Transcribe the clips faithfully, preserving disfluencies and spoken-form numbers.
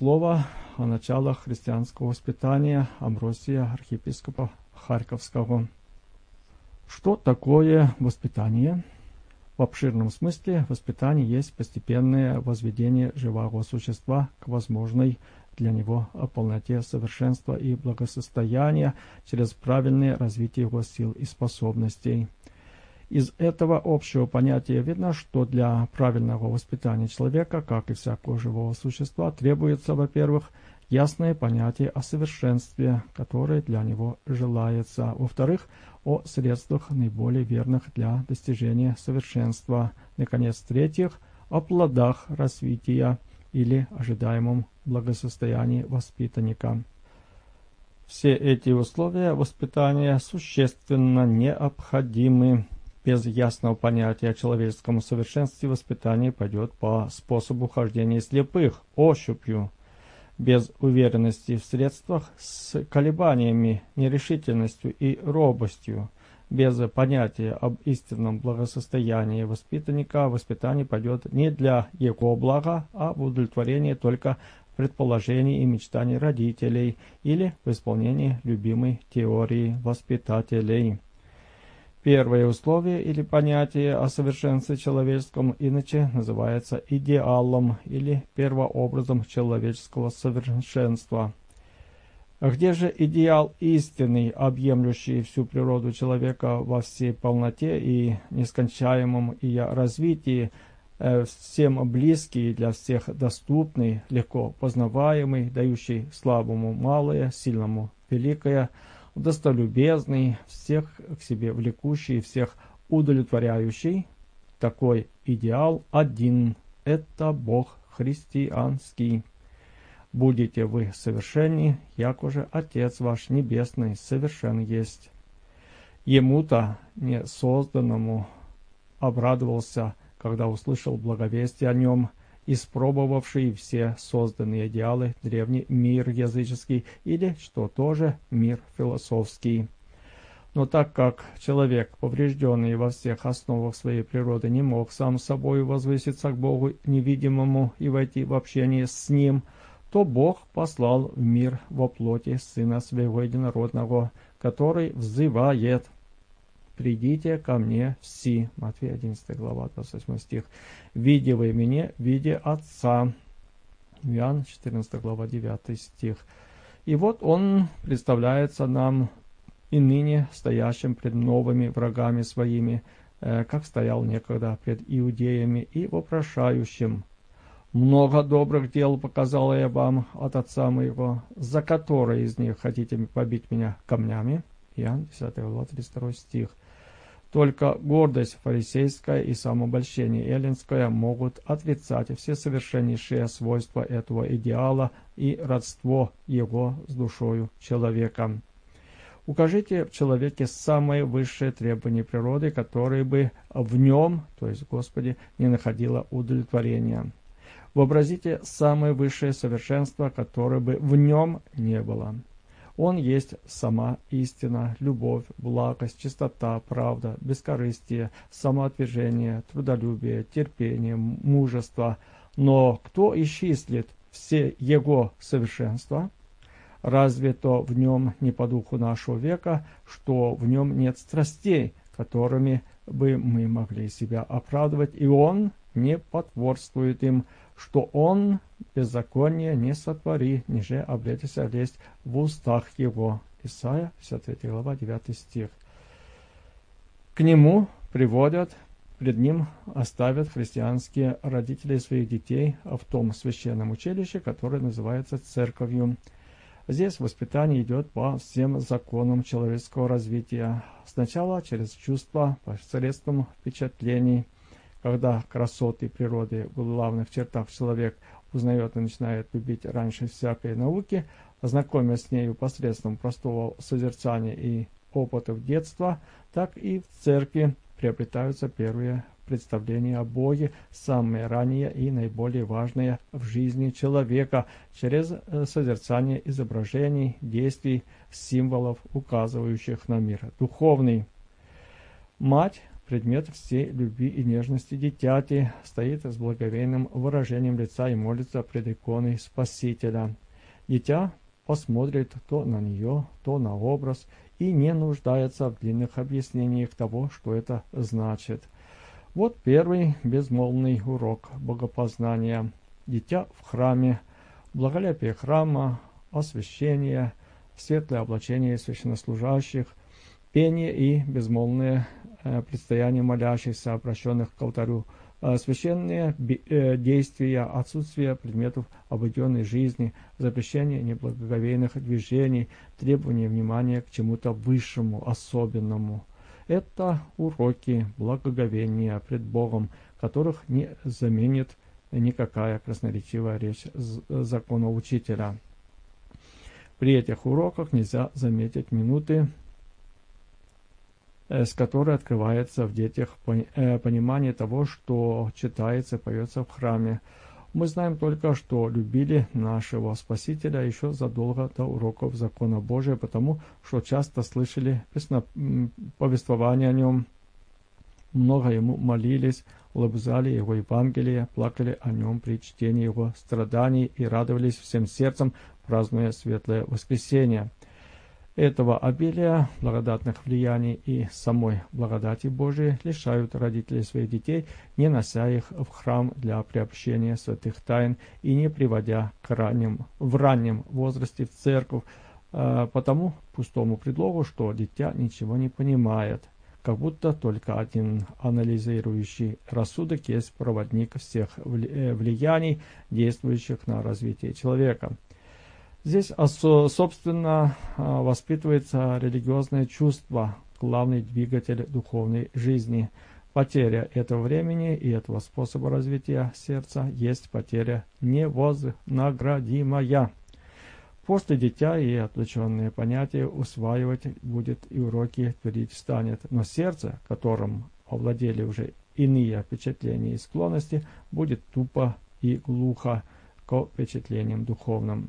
слово о началах христианского воспитания Амвросия, архиепископа Харьковского. Что такое воспитание? В обширном смысле воспитание есть постепенное возведение живого существа к возможной для него полноте совершенства и благосостояния через правильное развитие его сил и способностей. Из этого общего понятия видно, что для правильного воспитания человека, как и всякого живого существа, требуется, во-первых, ясное понятие о совершенстве, которое для него желается, во-вторых, о средствах наиболее верных для достижения совершенства, наконец, в-третьих, о плодах развития или ожидаемом благосостоянии воспитанника. Все эти условия воспитания существенно необходимы. Без ясного понятия о человеческом совершенстве воспитание пойдет по способу хождения слепых, ощупью. Без уверенности в средствах, с колебаниями, нерешительностью и робостью, без понятия об истинном благосостоянии воспитанника, воспитание пойдет не для его блага, а в удовлетворение только предположений и мечтаний родителей или в исполнении любимой теории воспитателей. Первое условие или понятие о совершенстве человеческом иначе называется идеалом или первообразом человеческого совершенства. Где же идеал истинный, объемлющий всю природу человека во всей полноте и нескончаемом ее развитии, всем близкий, для всех доступный, легко познаваемый, дающий слабому малое, сильному великое, достолюбезный, всех к себе влекущий, всех удовлетворяющий? Такой идеал один – это Бог христианский. Будете вы совершенны, яко же Отец ваш Небесный совершен есть. Ему-то, не созданному, обрадовался, когда услышал благовестие о нем, испробовавший все созданные идеалы, древний мир языческий или, что тоже, мир философский. Но так как человек, поврежденный во всех основах своей природы, не мог сам собой возвыситься к Богу невидимому и войти в общение с Ним, то Бог послал в мир во плоти Сына Своего Единородного, который взывает: «Придите ко мне все». Матфея одиннадцатая глава, двадцать восьмой стих. «Видя вы меня, видя Отца». Иоанн четырнадцатая глава, девятый стих. И вот он представляется нам и ныне стоящим пред новыми врагами своими, э, как стоял некогда пред иудеями, и вопрошающим: «Много добрых дел показал я вам от Отца моего, за которые из них хотите побить меня камнями?» Иоанн десятая глава, тридцать второй стих. Только гордость фарисейская и самообольщение эллинское могут отрицать все совершеннейшие свойства этого идеала и родство его с душою человека. Укажите в человеке самые высшие требования природы, которые бы в нем, то есть в Господе, не находило удовлетворения. Вообразите самое высшее совершенство, которое бы в нем не было. Он есть сама истина, любовь, благость, чистота, правда, бескорыстие, самоотвержение, трудолюбие, терпение, мужество. Но кто исчислит все его совершенства? Разве то в нем не по духу нашего века, что в нем нет страстей, которыми бы мы могли себя оправдывать, и он не потворствует им, что он беззаконие не сотвори, ниже обретися лезть в устах его. Исайя пятьдесят третья глава, девятый стих. К нему приводят, пред ним оставят христианские родители своих детей в том священном училище, которое называется церковью. Здесь воспитание идет по всем законам человеческого развития. Сначала через чувства, посредством впечатлений. Когда красоты природы в главных чертах человек узнает и начинает любить раньше всякой науки, знакомясь с нею посредством простого созерцания и опытов детства, так и в церкви приобретаются первые представления о Боге, самые ранние и наиболее важные в жизни человека, через созерцание изображений, действий, символов, указывающих на мир духовный. Мать предмет всей любви и нежности дитяти, стоит с благоговейным выражением лица и молится пред иконой Спасителя. Дитя посмотрит то на нее, то на образ и не нуждается в длинных объяснениях того, что это значит. Вот первый безмолвный урок богопознания. Дитя в храме, благолепие храма, освящение, светлое облачение священнослужащих, пение и безмолвное э, предстояние молящихся, обращенных к алтарю, э, священные э, действия, отсутствие предметов обыденной жизни, запрещение неблагоговейных движений, требование внимания к чему-то высшему, особенному. Это уроки благоговения пред Богом, которых не заменит никакая красноречивая речь законоучителя. При этих уроках нельзя заметить минуты, с которой открывается в детях понимание того, что читается и поется в храме. Мы знаем только, что любили нашего Спасителя еще задолго до уроков закона Божия, потому что часто слышали повествование о нем, много ему молились, лобзали его Евангелие, плакали о нем при чтении его страданий и радовались всем сердцем, празднуя Светлое Воскресение. Этого обилия благодатных влияний и самой благодати Божией лишают родителей своих детей, не нося их в храм для приобщения святых тайн и не приводя к ранним, в раннем возрасте в церковь, э, по тому пустому предлогу, что дитя ничего не понимает, как будто только один анализирующий рассудок есть проводник всех влияний, действующих на развитие человека. Здесь, собственно, воспитывается религиозное чувство, главный двигатель духовной жизни. Потеря этого времени и этого способа развития сердца есть потеря невознаградимая. После дитя и отвлеченные понятия усваивать будет и уроки творить станет, но сердце, которым овладели уже иные впечатления и склонности, будет тупо и глухо к впечатлениям духовным.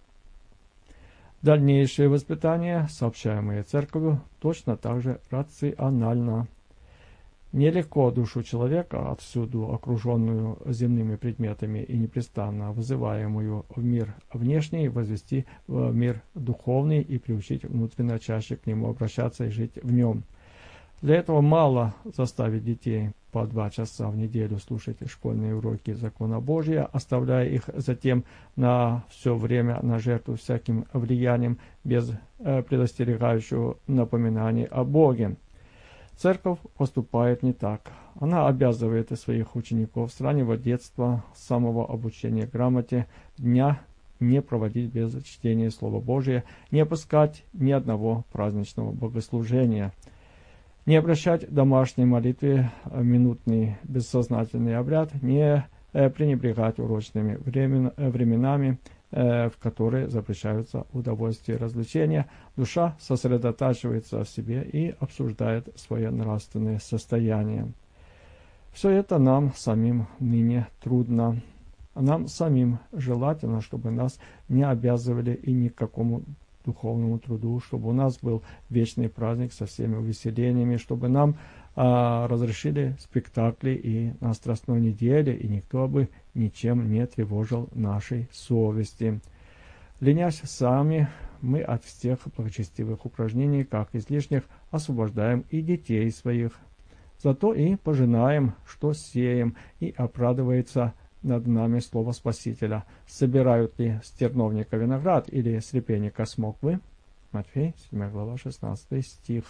Дальнейшее воспитание, сообщаемое Церковью, точно так же рационально. Нелегко душу человека, отсюда окруженную земными предметами и непрестанно вызываемую в мир внешний, возвести в мир духовный и приучить внутренно чаще к нему обращаться и жить в нем. Для этого мало заставить детей по два часа в неделю слушать школьные уроки закона Божия, оставляя их затем на все время на жертву всяким влиянием без э, предостерегающего напоминания о Боге. Церковь поступает не так. Она обязывает своих учеников с раннего детства, с самого обучения грамоте, дня не проводить без чтения Слова Божия, не опускать ни одного праздничного богослужения, не обращать домашней молитве в минутный бессознательный обряд, не пренебрегать урочными временами, в которые запрещаются удовольствия и развлечения. Душа сосредотачивается в себе и обсуждает свое нравственное состояние. Все это нам самим ныне трудно. Нам самим желательно, чтобы нас не обязывали и ни к какому духовному труду, чтобы у нас был вечный праздник со всеми увеселениями, чтобы нам а, разрешили спектакли и на Страстной неделе, и никто бы ничем не тревожил нашей совести. Ленясь сами, мы от всех благочестивых упражнений, как излишних, освобождаем и детей своих. Зато и пожинаем, что сеем, и оправдывается над нами слово Спасителя. Собирают ли с терновника виноград или с репейника смоквы? Матфей, седьмая глава, шестнадцатый стих.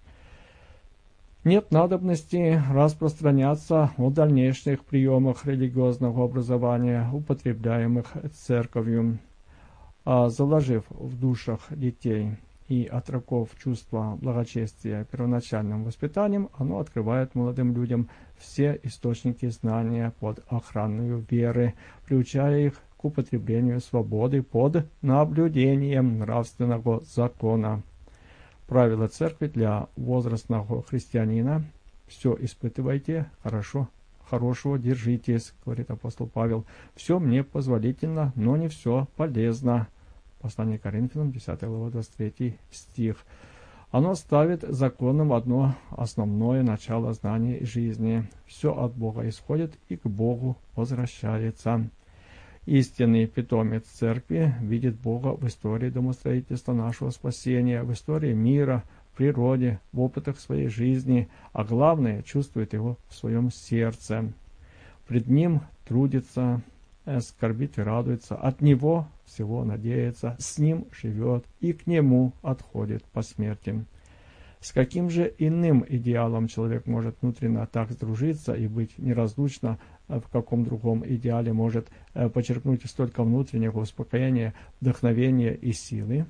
Нет надобности распространяться о дальнейших приемах религиозного образования, употребляемых церковью, а заложив в душах детей и отроков чувство благочестия первоначальным воспитанием, оно открывает молодым людям все источники знания под охраной веры, приучая их к употреблению свободы под наблюдением нравственного закона. Правило церкви для возрастного христианина: все испытывайте, хорошо, хорошего держитесь, говорит апостол Павел. Все мне позволительно, но не все полезно. Послание к Коринфянам, десятая глава, двадцать третий стих. Оно ставит законом одно основное начало знаний и жизни. Все от Бога исходит и к Богу возвращается. Истинный питомец церкви видит Бога в истории домостроительства нашего спасения, в истории мира, в природе, в опытах своей жизни, а главное, чувствует Его в своем сердце. Пред Ним трудится, скорбит и радуется, от Него всего надеется, с Ним живет и к Нему отходит по смерти. С каким же иным идеалом человек может внутренно так сдружиться и быть неразлучно, в каком другом идеале может почерпнуть столько внутреннего успокоения, вдохновения и силы?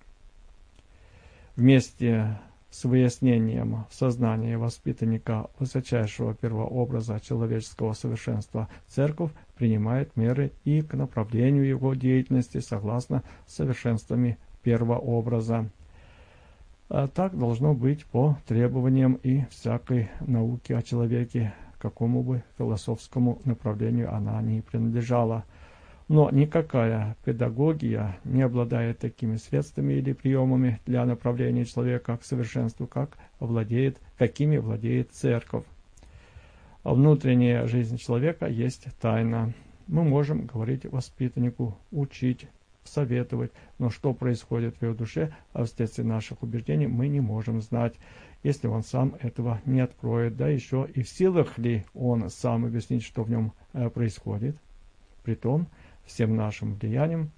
Вместе с выяснением в сознании воспитанника высочайшего первообраза человеческого совершенства церковь принимает меры и к направлению его деятельности согласно совершенствами первообраза. Так должно быть по требованиям и всякой науки о человеке, какому бы философскому направлению она ни принадлежала. Но никакая педагогия не обладает такими средствами или приемами для направления человека к совершенству, как владеет, какими владеет церковь. Внутренняя жизнь человека есть тайна. Мы можем говорить воспитаннику, учить, советовать, но что происходит в его душе, а вследствие наших убеждений мы не можем знать, если он сам этого не откроет, да еще и в силах ли он сам объяснить, что в нем происходит. Притом, всем нашим влиянием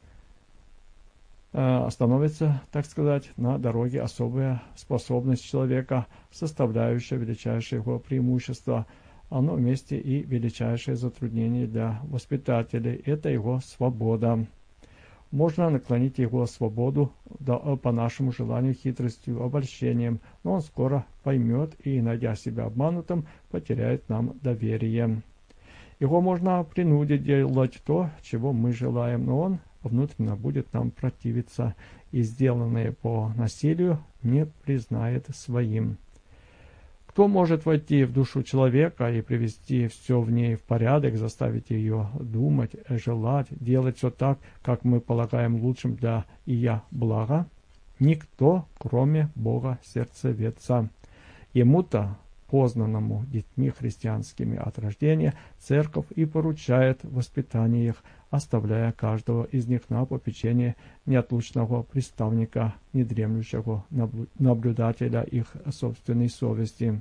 становится, так сказать, на дороге особая способность человека, составляющая величайшее его преимущество, оно вместе и величайшее затруднение для воспитателей – это его свобода. Можно наклонить его свободу да, по нашему желанию хитростью, обольщением, но он скоро поймет и, найдя себя обманутым, потеряет нам доверие. Его можно принудить делать то, чего мы желаем, но он внутренне будет нам противиться и сделанное по насилию не признает своим. Кто может войти в душу человека и привести все в ней в порядок, заставить ее думать, желать, делать все так, как мы полагаем лучшим для ее блага? Никто, кроме Бога сердцеведца. Ему-то, познанному детьми христианскими от рождения, церковь и поручает воспитание их, оставляя каждого из них на попечение неотлучного приставника, недремлющего наблюдателя их собственной совести.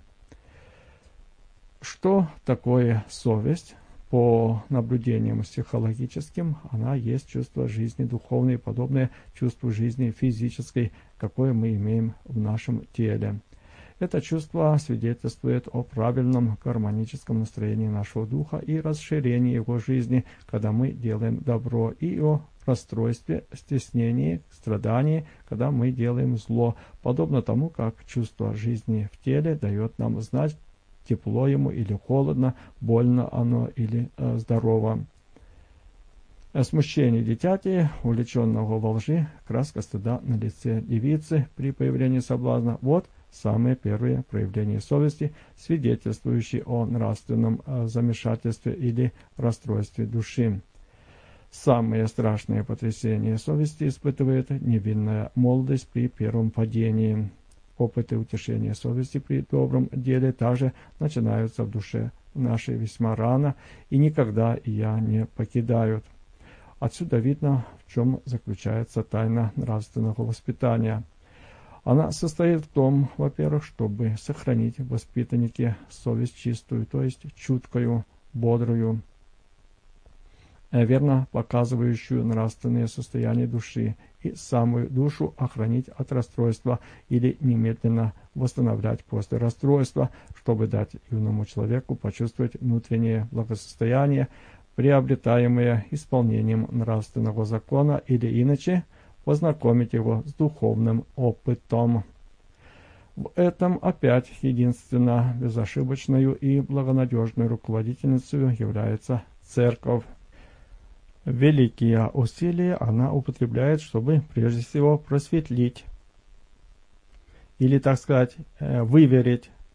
Что такое совесть? По наблюдениям психологическим, она есть чувство жизни духовной, подобное чувству жизни физической, какое мы имеем в нашем теле. Это чувство свидетельствует о правильном гармоническом настроении нашего духа и расширении его жизни, когда мы делаем добро, и о расстройстве, стеснении, страдании, когда мы делаем зло, подобно тому, как чувство жизни в теле дает нам знать, тепло ему или холодно, больно оно или э, здорово. Смущение дитяти, увлеченного во лжи, краска стыда на лице девицы при появлении соблазна – вот самое первое проявление совести, свидетельствующее о нравственном замешательстве или расстройстве души. Самое страшное потрясение совести испытывает невинная молодость при первом падении. Опыты утешения совести при добром деле также начинаются в душе нашей весьма рано и никогда ее не покидают. Отсюда видно, в чем заключается тайна нравственного воспитания. Она состоит в том, во-первых, чтобы сохранить в воспитаннике совесть чистую, то есть чуткую, бодрую, верно показывающую нравственное состояние души, и самую душу охранить от расстройства или немедленно восстановлять после расстройства, чтобы дать юному человеку почувствовать внутреннее благосостояние, приобретаемое исполнением нравственного закона, или иначе познакомить его с духовным опытом. В этом опять единственно безошибочной и благонадежной руководительницей является церковь. Великие усилия она употребляет, чтобы прежде всего просветлить, или, так сказать, выверить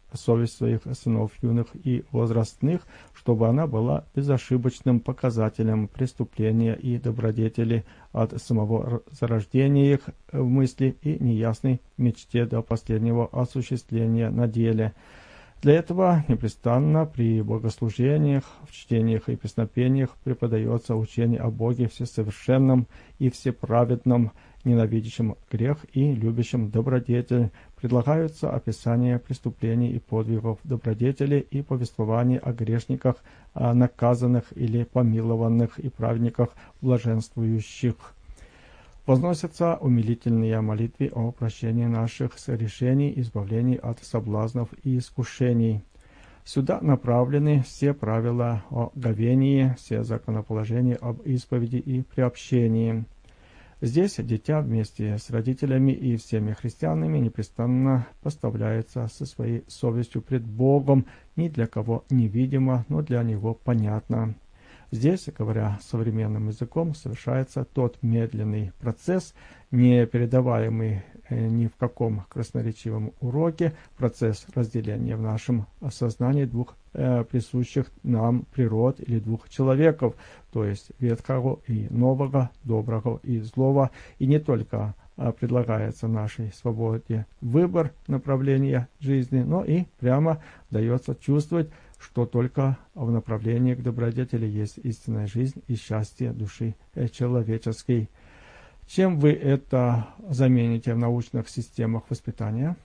совесть своих сынов юных и возрастных, чтобы она была безошибочным показателем преступления и добродетели от самого зарождения их в мысли и неясной мечте до последнего осуществления на деле. Для этого непрестанно при богослужениях, в чтениях и песнопениях преподается учение о Боге всесовершенном и всеправедном, ненавидящем грех и любящем добродетель. Предлагаются описания преступлений и подвигов добродетели и повествование о грешниках, о наказанных или помилованных и праведниках блаженствующих. Возносятся умилительные молитвы о прощении наших согрешений, избавлении от соблазнов и искушений. Сюда направлены все правила о говении, все законоположения об исповеди и приобщении. Здесь дитя вместе с родителями и всеми христианами непрестанно поставляется со своей совестью пред Богом, ни для кого невидимо, но для него понятно. Здесь, говоря современным языком, совершается тот медленный процесс, не передаваемый ни в каком красноречивом уроке, процесс разделения в нашем сознании двух э, присущих нам природ или двух человеков, то есть ветхого и нового, доброго и злого, и не только э, предлагается нашей свободе выбор направления жизни, но и прямо дается чувствовать, что только в направлении к добродетели есть истинная жизнь и счастье души человеческой. Чем вы это замените в научных системах воспитания?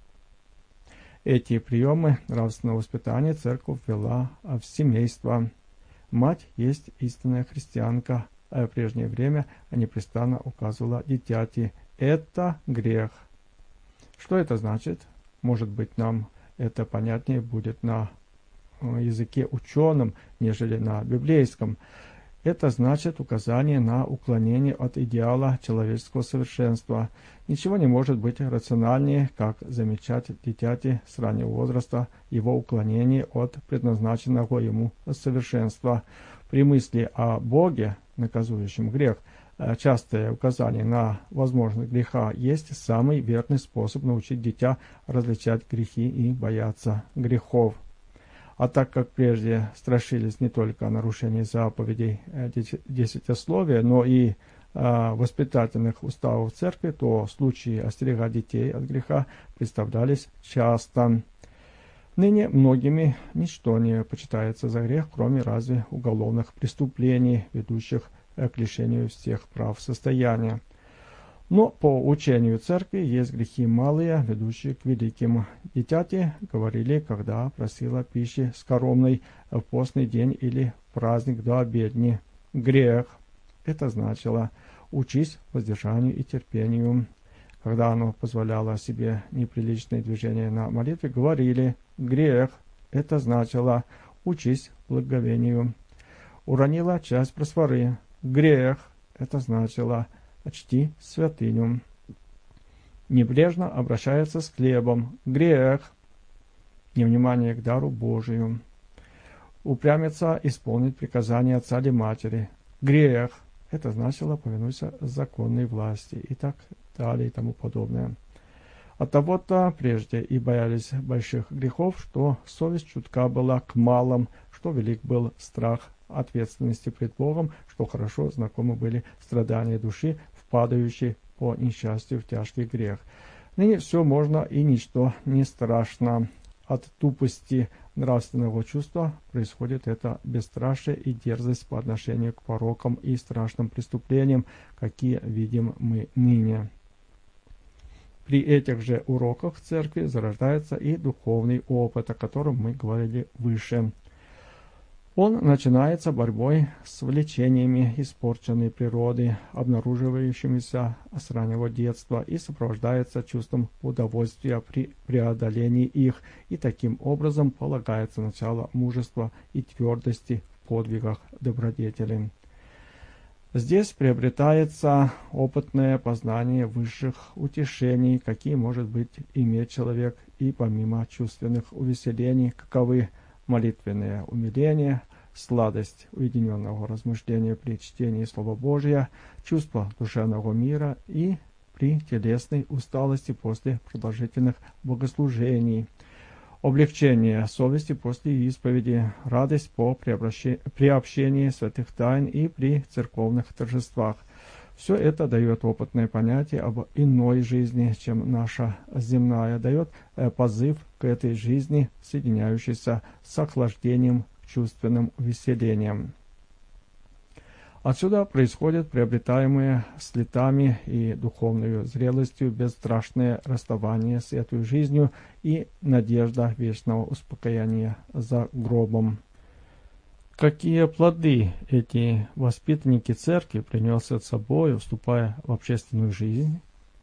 Эти приемы нравственного воспитания церковь ввела в семейство. Мать есть истинная христианка, а в прежнее время непрестанно указывала дитяти: это грех. Что это значит? Может быть, нам это понятнее будет на языке ученым, нежели на библейском. Это значит указание на уклонение от идеала человеческого совершенства. Ничего не может быть рациональнее, как замечать дитяти с раннего возраста его уклонение от предназначенного ему совершенства. При мысли о Боге, наказующем грех, частое указание на возможность греха есть самый верный способ научить дитя различать грехи и бояться грехов. А так как прежде страшились не только нарушений заповедей десятисловия, но и э, воспитательных уставов церкви, то случаи остерегать детей от греха представлялись часто. Ныне многими ничто не почитается за грех, кроме разве уголовных преступлений, ведущих к лишению всех прав состояния. Но по учению церкви есть грехи малые, ведущие к великим. Дитяти говорили, когда просила пищи скоромной в постный день или в праздник до обедни: грех. Это значило: учись воздержанию и терпению. Когда оно позволяло себе неприличные движения на молитве, говорили: грех. Это значило: учись благовению. Уронила часть просфоры: грех. Это значило: чти святыню. Небрежно обращается с хлебом: грех. Невнимание к дару Божию. Упрямится исполнить приказания отца или матери: грех. Это значило: повинуйся законной власти, и так далее и тому подобное. От того-то прежде и боялись больших грехов, что совесть чутка была к малым, что велик был страх ответственности пред Богом, что хорошо знакомы были страдания души, впадающей по несчастью в тяжкий грех. Ныне все можно и ничто не страшно. От тупости нравственного чувства происходит это бесстрашие и дерзость по отношению к порокам и страшным преступлениям, какие видим мы ныне. При этих же уроках в церкви зарождается и духовный опыт, о котором мы говорили выше. Он начинается борьбой с влечениями испорченной природы, обнаруживающимися с раннего детства, и сопровождается чувством удовольствия при преодолении их, и таким образом полагается начало мужества и твердости в подвигах добродетели. Здесь приобретается опытное познание высших утешений, какие может быть иметь человек, и помимо чувственных увеселений, каковы молитвенное умиление, сладость уединенного размышления при чтении Слова Божия, чувство душевного мира и при телесной усталости после продолжительных богослужений. облегчение совести после исповеди, радость по приобщении святых тайн и при церковных торжествах. Все это дает опытное понятие об иной жизни, чем наша земная, дает позыв к этой жизни, соединяющейся с охлаждением к чувственным веселениям. Отсюда происходит приобретаемое с летами и духовной зрелостью бесстрашное расставание с этой жизнью и надежда вечного успокоения за гробом. Какие плоды эти воспитанники церкви приносят с собой, вступая в общественную жизнь?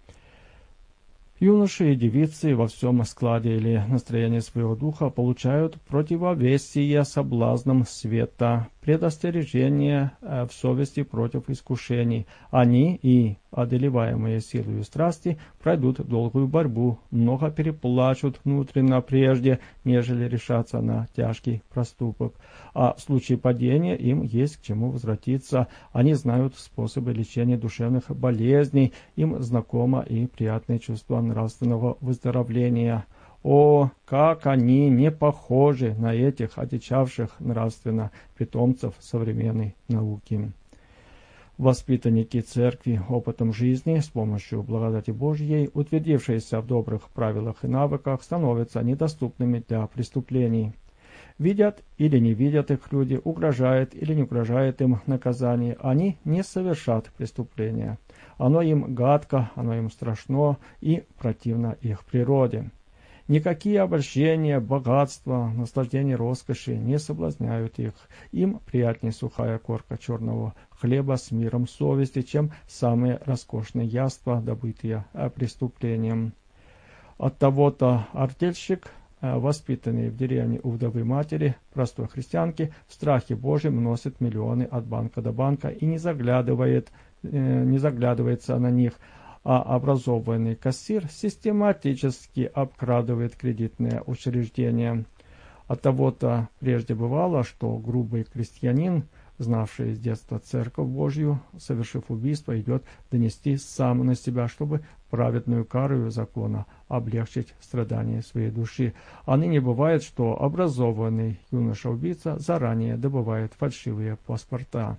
Юноши и девицы во всем складе или настроении своего духа получают противовесие соблазнам света, предостережение в совести против искушений. Они и, одолеваемые силою страсти, пройдут долгую борьбу, много переплачут внутренно прежде, нежели решаться на тяжкий проступок. А в случае падения им есть к чему возвратиться. Они знают способы лечения душевных болезней, им знакомо и приятное чувство нравственного выздоровления. О, как они не похожи на этих одичавших нравственно питомцев современной науки! Воспитанники церкви опытом жизни с помощью благодати Божьей, утвердившиеся в добрых правилах и навыках, становятся недоступными для преступлений. Видят или не видят их люди, угрожает или не угрожает им наказание, они не совершат преступления. Оно им гадко, оно им страшно и противно их природе. Никакие обольщения, богатства, наслаждения роскоши не соблазняют их. Им приятнее сухая корка черного хлеба с миром совести, чем самые роскошные яства, добытые преступлением. Оттого-то артельщик, воспитанный в деревне у вдовы матери, простой христианки, в страхе Божьем носит миллионы от банка до банка и не заглядывает, не заглядывается на них, а образованный кассир систематически обкрадывает кредитные учреждения. Оттого-то прежде бывало, что грубый крестьянин, знавший с детства Церковь Божью, совершив убийство, идет донести сам на себя, чтобы праведную карою закона облегчить страдания своей души. А ныне бывает, что образованный юноша-убийца заранее добывает фальшивые паспорта.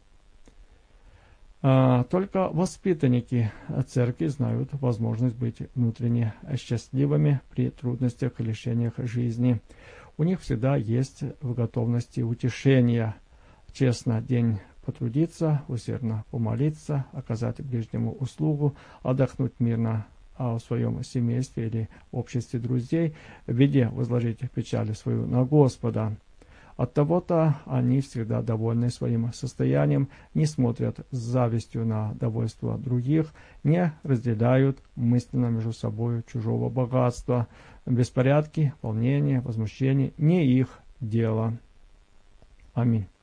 Только воспитанники церкви знают возможность быть внутренне счастливыми при трудностях и лишениях жизни. У них всегда есть в готовности утешения. Честно день потрудиться, усердно помолиться, оказать ближнему услугу, отдохнуть мирно в своем семействе или обществе друзей, в беде возложить печаль свою на Господа. Оттого-то они всегда довольны своим состоянием, не смотрят с завистью на довольство других, не разделяют мысленно между собой чужого богатства. Беспорядки, волнения, возмущения — не их дело. Аминь.